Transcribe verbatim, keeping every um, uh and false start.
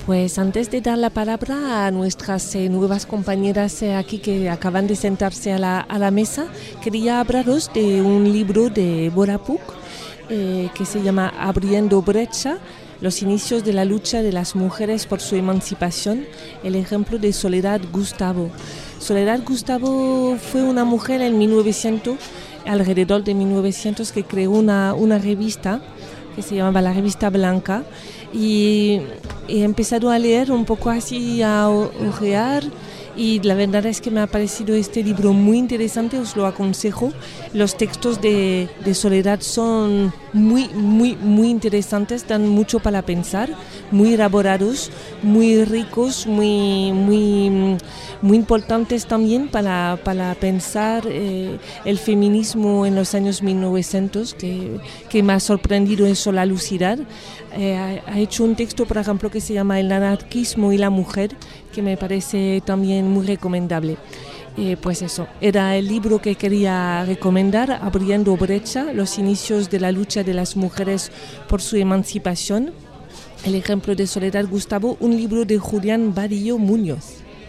Pues antes de dar la palabra a nuestras eh, nuevas compañeras eh, aquí que acaban de sentarse a la, a la mesa, quería hablaros de un libro de Bora Puch eh, que se llama Abriendo brecha, los inicios de la lucha de las mujeres por su emancipación, el ejemplo de Soledad Gustavo. Soledad Gustavo fue una mujer en mil novecientos, alrededor de mil novecientos, que creó una, una revista que se llamaba la Revista Blanca, y he empezado a leer un poco así, a ojear, y la verdad es que me ha parecido este libro muy interesante, os lo aconsejo. Los textos de, de Soledad son muy, muy, muy interesantes, dan mucho para pensar, muy elaborados, muy ricos, muy, muy, muy importantes también para, para pensar eh, el feminismo en los años mil novecientos, que, que me ha sorprendido eso, la lucidez. Eh, ha, ha hecho un texto, por ejemplo, que se llama El anarquismo y la mujer, que me parece también muy recomendable. Eh, pues eso, era el libro que quería recomendar, Abriendo brecha, los inicios de la lucha de las mujeres por su emancipación, el ejemplo de Soledad Gustavo, un libro de Julián Vadillo Muñoz.